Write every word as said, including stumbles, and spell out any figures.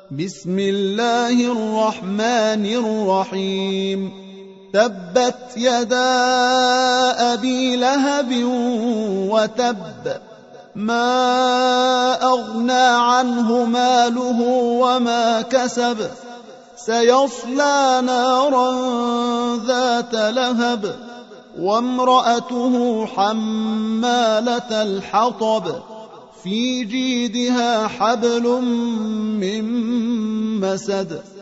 بسم الله الرحمن الرحيم تبت يدا أبي لهب وتب ما أغنى عنه ماله وما كسب سيصلى نارا ذات لهب وامرأته حمالة الحطب في جيدها حبل من مسد